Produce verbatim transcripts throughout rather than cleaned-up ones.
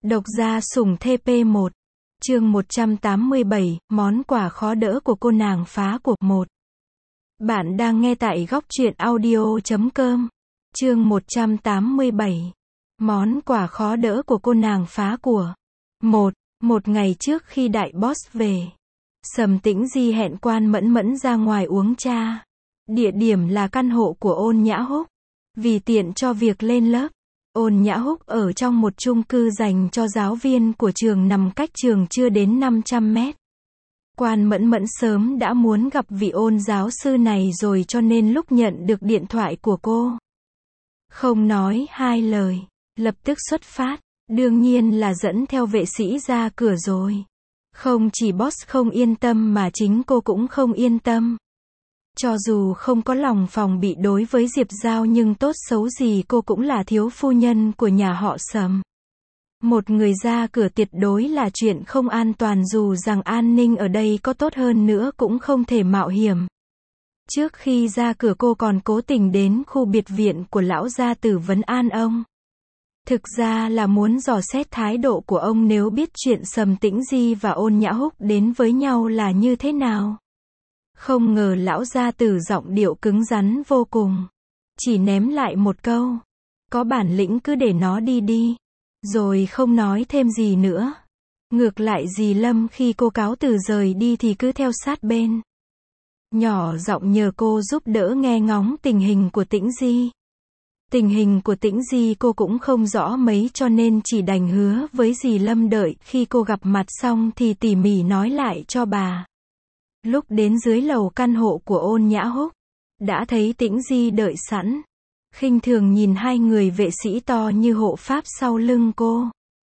Độc gia sủng thê pê một. Chương một trăm tám mươi bảy, món quà khó đỡ của cô nàng phá của một. Bạn đang nghe tại góc truyện audio chấm com. Chương một trăm tám mươi bảy. Món quà khó đỡ của cô nàng phá của. Một. Một ngày trước khi đại boss về, Sầm Tĩnh Di hẹn Quan Mẫn Mẫn ra ngoài uống trà. Địa điểm là căn hộ của Ôn Nhã Húc. Vì tiện cho việc lên lớp, Ôn Nhã Húc ở trong một chung cư dành cho giáo viên của trường nằm cách trường chưa đến năm trăm mét. Quan Mẫn Mẫn sớm đã muốn gặp vị ôn giáo sư này rồi, cho nên lúc nhận được điện thoại của cô, không nói hai lời, lập tức xuất phát. Đương nhiên là dẫn theo vệ sĩ ra cửa rồi. Không chỉ boss không yên tâm mà chính cô cũng không yên tâm. Cho dù không có lòng phòng bị đối với Diệp Giao, nhưng tốt xấu gì cô cũng là thiếu phu nhân của nhà họ Sầm. Một người ra cửa tuyệt đối là chuyện không an toàn, dù rằng an ninh ở đây có tốt hơn nữa cũng không thể mạo hiểm. Trước khi ra cửa cô còn cố tình đến khu biệt viện của lão gia tử vấn an ông. Thực ra là muốn dò xét thái độ của ông nếu biết chuyện Sầm Tĩnh Di và Ôn Nhã Húc đến với nhau là như thế nào. Không ngờ lão gia tử giọng điệu cứng rắn vô cùng. Chỉ ném lại một câu: có bản lĩnh cứ để nó đi đi. Rồi không nói thêm gì nữa. Ngược lại dì Lâm khi cô cáo từ rời đi thì cứ theo sát bên, nhỏ giọng nhờ cô giúp đỡ nghe ngóng tình hình của Tĩnh Di. Tình hình của Tĩnh Di cô cũng không rõ mấy, cho nên chỉ đành hứa với dì Lâm đợi khi cô gặp mặt xong thì tỉ mỉ nói lại cho bà. Lúc đến dưới lầu căn hộ của Ôn Nhã Húc, đã thấy Tĩnh Di đợi sẵn. Khinh thường nhìn hai người vệ sĩ to như hộ pháp sau lưng cô.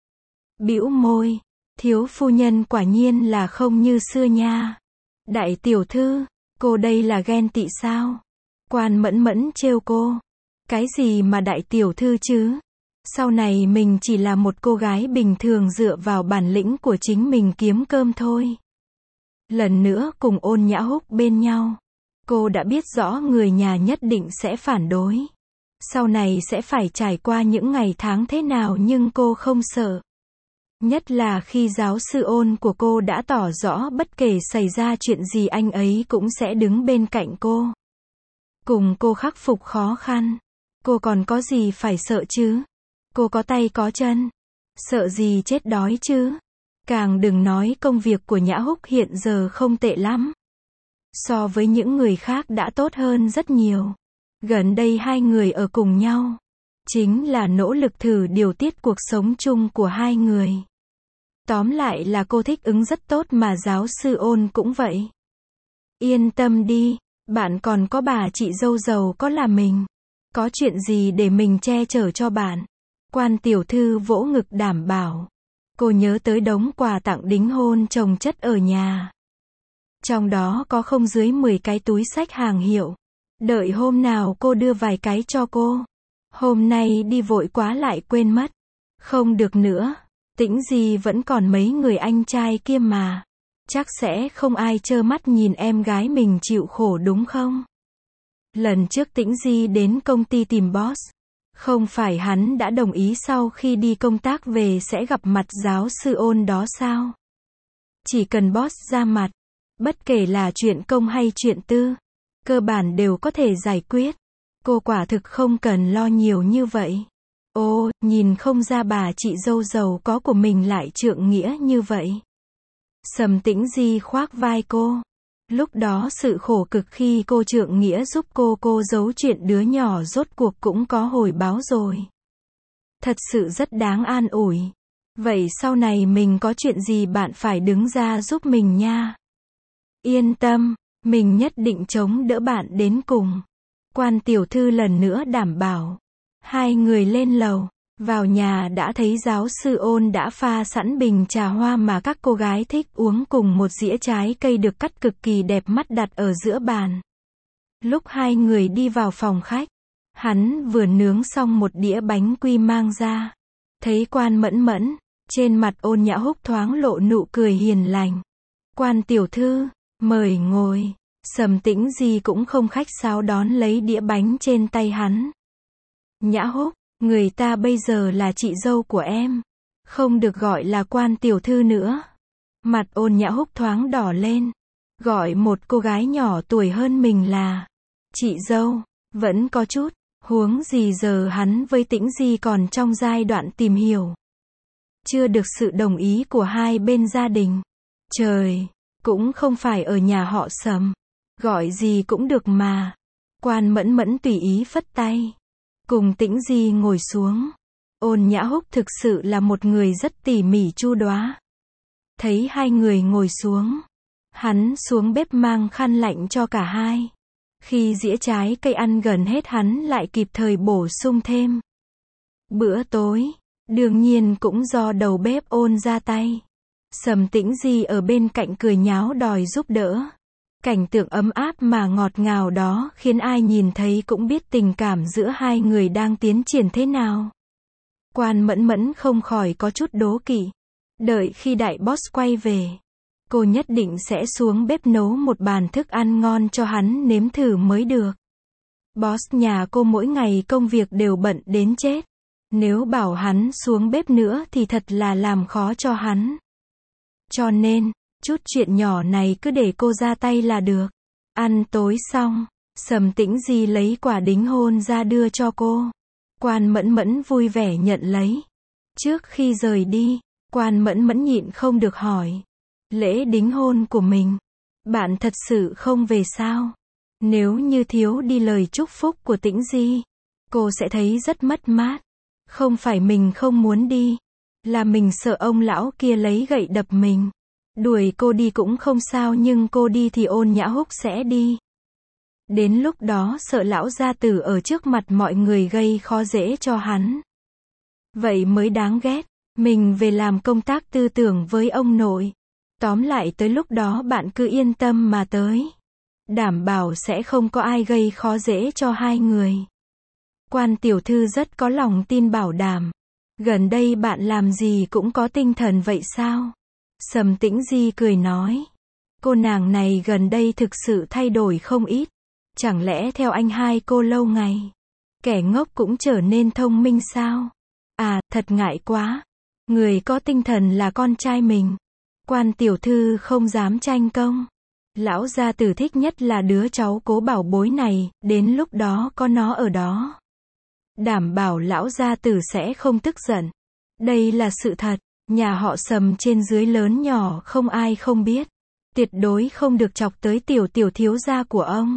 Bĩu môi, thiếu phu nhân quả nhiên là không như xưa nha. Đại tiểu thư, cô đây là ghen tị sao? Quan Mẫn Mẫn trêu cô. Cái gì mà đại tiểu thư chứ? Sau này mình chỉ là một cô gái bình thường dựa vào bản lĩnh của chính mình kiếm cơm thôi. Lần nữa cùng Ôn Nhã Húc bên nhau, cô đã biết rõ người nhà nhất định sẽ phản đối. Sau này sẽ phải trải qua những ngày tháng thế nào, nhưng cô không sợ. Nhất là khi giáo sư Ôn của cô đã tỏ rõ bất kể xảy ra chuyện gì anh ấy cũng sẽ đứng bên cạnh cô, cùng cô khắc phục khó khăn. Cô còn có gì phải sợ chứ? Cô có tay có chân, sợ gì chết đói chứ? Càng đừng nói công việc của Nhã Húc hiện giờ không tệ lắm. So với những người khác đã tốt hơn rất nhiều. Gần đây hai người ở cùng nhau, chính là nỗ lực thử điều tiết cuộc sống chung của hai người. Tóm lại là cô thích ứng rất tốt, mà giáo sư Ôn cũng vậy. Yên tâm đi, bạn còn có bà chị dâu giàu có là mình. Có chuyện gì để mình che chở cho bạn. Quan tiểu thư vỗ ngực đảm bảo. Cô nhớ tới đống quà tặng đính hôn chồng chất ở nhà. Trong đó có không dưới mười cái túi xách hàng hiệu. Đợi hôm nào cô đưa vài cái cho cô. Hôm nay đi vội quá lại quên mất. Không được nữa, Tĩnh Di vẫn còn mấy người anh trai kia mà. Chắc sẽ không ai trơ mắt nhìn em gái mình chịu khổ đúng không? Lần trước Tĩnh Di đến công ty tìm boss, không phải hắn đã đồng ý sau khi đi công tác về sẽ gặp mặt giáo sư Ôn đó sao? Chỉ cần boss ra mặt, bất kể là chuyện công hay chuyện tư, cơ bản đều có thể giải quyết. Cô quả thực không cần lo nhiều như vậy. Ô, nhìn không ra bà chị dâu giàu có của mình lại trượng nghĩa như vậy. Sầm Tĩnh Di khoác vai cô. Lúc đó sự khổ cực khi cô trượng nghĩa giúp cô cô giấu chuyện đứa nhỏ rốt cuộc cũng có hồi báo rồi. Thật sự rất đáng an ủi. Vậy sau này mình có chuyện gì bạn phải đứng ra giúp mình nha. Yên tâm, mình nhất định chống đỡ bạn đến cùng. Quan tiểu thư lần nữa đảm bảo. Hai người lên lầu, vào nhà đã thấy giáo sư Ôn đã pha sẵn bình trà hoa mà các cô gái thích uống cùng một dĩa trái cây được cắt cực kỳ đẹp mắt đặt ở giữa bàn. Lúc hai người đi vào phòng khách, hắn vừa nướng xong một đĩa bánh quy mang ra. Thấy Quan Mẫn Mẫn, trên mặt Ôn Nhã Húc thoáng lộ nụ cười hiền lành. Quan tiểu thư, mời ngồi. Sầm Tĩnh Di cũng không khách sáo đón lấy đĩa bánh trên tay hắn. Nhã Húc, người ta bây giờ là chị dâu của em. Không được gọi là Quan tiểu thư nữa. Mặt Ôn Nhã Húc thoáng đỏ lên. Gọi một cô gái nhỏ tuổi hơn mình là chị dâu, vẫn có chút, huống gì giờ hắn với Tĩnh Di còn trong giai đoạn tìm hiểu. Chưa được sự đồng ý của hai bên gia đình. Trời, cũng không phải ở nhà họ Sầm. Gọi gì cũng được mà. Quan Mẫn Mẫn tùy ý phất tay. Cùng Tĩnh Di ngồi xuống. Ôn Nhã Húc thực sự là một người rất tỉ mỉ chu đáo. Thấy hai người ngồi xuống, hắn xuống bếp mang khăn lạnh cho cả hai. Khi dĩa trái cây ăn gần hết hắn lại kịp thời bổ sung thêm. Bữa tối, đương nhiên cũng do đầu bếp Ôn ra tay. Sầm Tĩnh Di ở bên cạnh cười nháo đòi giúp đỡ. Cảnh tượng ấm áp mà ngọt ngào đó khiến ai nhìn thấy cũng biết tình cảm giữa hai người đang tiến triển thế nào. Quan Mẫn Mẫn không khỏi có chút đố kỵ. Đợi khi đại boss quay về, cô nhất định sẽ xuống bếp nấu một bàn thức ăn ngon cho hắn nếm thử mới được. Boss nhà cô mỗi ngày công việc đều bận đến chết. Nếu bảo hắn xuống bếp nữa thì thật là làm khó cho hắn. Cho nên, chút chuyện nhỏ này cứ để cô ra tay là được. Ăn tối xong, Sầm Tĩnh Di lấy quả đính hôn ra đưa cho cô. Quan Mẫn Mẫn vui vẻ nhận lấy. Trước khi rời đi, Quan Mẫn Mẫn nhịn không được hỏi. Lễ đính hôn của mình, bạn thật sự không về sao? Nếu như thiếu đi lời chúc phúc của Tĩnh Di, cô sẽ thấy rất mất mát. Không phải mình không muốn đi, là mình sợ ông lão kia lấy gậy đập mình. Đuổi cô đi cũng không sao nhưng cô đi thì Ôn Nhã Húc sẽ đi. Đến lúc đó sợ lão gia tử ở trước mặt mọi người gây khó dễ cho hắn. Vậy mới đáng ghét. Mình về làm công tác tư tưởng với ông nội. Tóm lại tới lúc đó bạn cứ yên tâm mà tới. Đảm bảo sẽ không có ai gây khó dễ cho hai người. Quan tiểu thư rất có lòng tin bảo đảm. Gần đây bạn làm gì cũng có tinh thần vậy sao? Sầm Tĩnh Di cười nói. Cô nàng này gần đây thực sự thay đổi không ít. Chẳng lẽ theo anh hai cô lâu ngày, kẻ ngốc cũng trở nên thông minh sao? À, thật ngại quá. Người có tinh thần là con trai mình. Quan tiểu thư không dám tranh công. Lão gia tử thích nhất là đứa cháu cố bảo bối này, đến lúc đó có nó ở đó. Đảm bảo lão gia tử sẽ không tức giận. Đây là sự thật, nhà họ Sầm trên dưới lớn nhỏ không ai không biết. Tuyệt đối không được chọc tới tiểu tiểu thiếu gia của ông.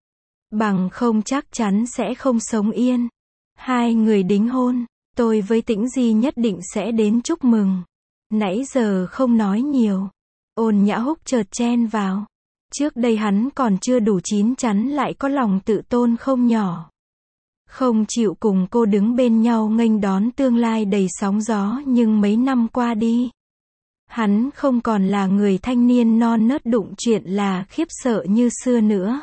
Bằng không chắc chắn sẽ không sống yên. Hai người đính hôn, tôi với Tĩnh Di nhất định sẽ đến chúc mừng. Nãy giờ không nói nhiều. Ôn Nhã Húc chợt chen vào. Trước đây hắn còn chưa đủ chín chắn lại có lòng tự tôn không nhỏ. Không chịu cùng cô đứng bên nhau nghênh đón tương lai đầy sóng gió nhưng mấy năm qua đi. Hắn không còn là người thanh niên non nớt đụng chuyện là khiếp sợ như xưa nữa.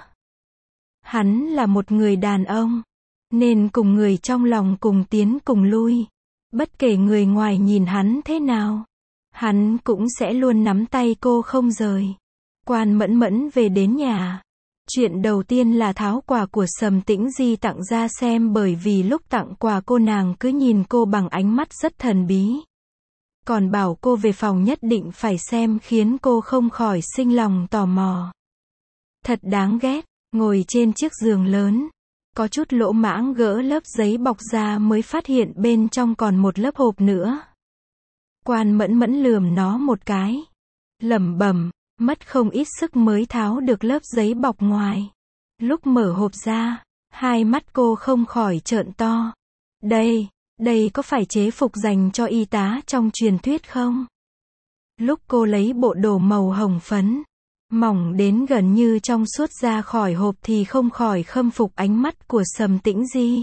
Hắn là một người đàn ông. Nên cùng người trong lòng cùng tiến cùng lui. Bất kể người ngoài nhìn hắn thế nào, hắn cũng sẽ luôn nắm tay cô không rời. Quan Mẫn Mẫn về đến nhà. Chuyện đầu tiên là tháo quà của Sầm Tĩnh Di tặng ra xem bởi vì lúc tặng quà cô nàng cứ nhìn cô bằng ánh mắt rất thần bí. Còn bảo cô về phòng nhất định phải xem khiến cô không khỏi sinh lòng tò mò. Thật đáng ghét, ngồi trên chiếc giường lớn. Có chút lỗ mãng gỡ lớp giấy bọc ra mới phát hiện bên trong còn một lớp hộp nữa. Quan Mẫn Mẫn lườm nó một cái. Lẩm bẩm, mất không ít sức mới tháo được lớp giấy bọc ngoài. Lúc mở hộp ra, hai mắt cô không khỏi trợn to. Đây, đây có phải chế phục dành cho y tá trong truyền thuyết không? Lúc cô lấy bộ đồ màu hồng phấn, mỏng đến gần như trong suốt ra khỏi hộp thì không khỏi khâm phục ánh mắt của Sầm Tĩnh Di.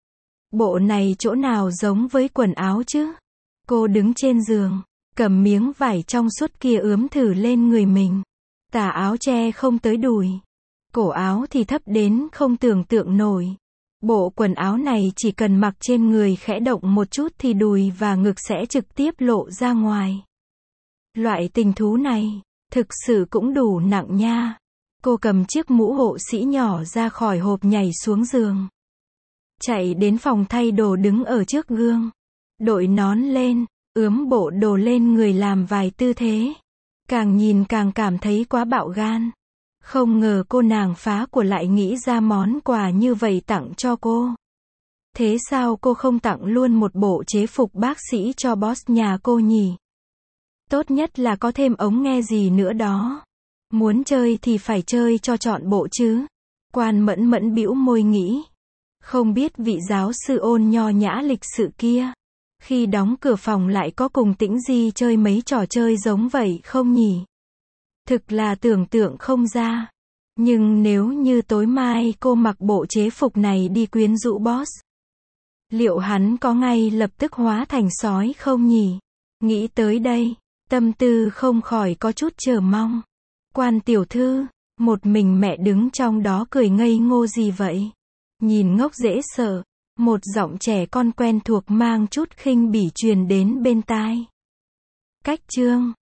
Bộ này chỗ nào giống với quần áo chứ? Cô đứng trên giường, cầm miếng vải trong suốt kia ướm thử lên người mình. Tà áo che không tới đùi. Cổ áo thì thấp đến không tưởng tượng nổi. Bộ quần áo này chỉ cần mặc trên người khẽ động một chút thì đùi và ngực sẽ trực tiếp lộ ra ngoài. Loại tình thú này, thực sự cũng đủ nặng nha. Cô cầm chiếc mũ hộ sĩ nhỏ ra khỏi hộp nhảy xuống giường. Chạy đến phòng thay đồ đứng ở trước gương. Đội nón lên, ướm bộ đồ lên người làm vài tư thế. Càng nhìn càng cảm thấy quá bạo gan. Không ngờ cô nàng phá của lại nghĩ ra món quà như vậy tặng cho cô. Thế sao cô không tặng luôn một bộ chế phục bác sĩ cho boss nhà cô nhỉ? Tốt nhất là có thêm ống nghe gì nữa đó. Muốn chơi thì phải chơi cho trọn bộ chứ. Quan Mẫn Mẫn bĩu môi nghĩ. Không biết vị giáo sư ôn nho nhã lịch sự kia, khi đóng cửa phòng lại có cùng Tĩnh Di chơi mấy trò chơi giống vậy không nhỉ? Thực là tưởng tượng không ra. Nhưng nếu như tối mai cô mặc bộ chế phục này đi quyến rũ boss, liệu hắn có ngay lập tức hóa thành sói không nhỉ? Nghĩ tới đây, tâm tư không khỏi có chút chờ mong. Quan tiểu thư, một mình mẹ đứng trong đó cười ngây ngô gì vậy? Nhìn ngốc dễ sợ, một giọng trẻ con quen thuộc mang chút khinh bỉ truyền đến bên tai. Cách chương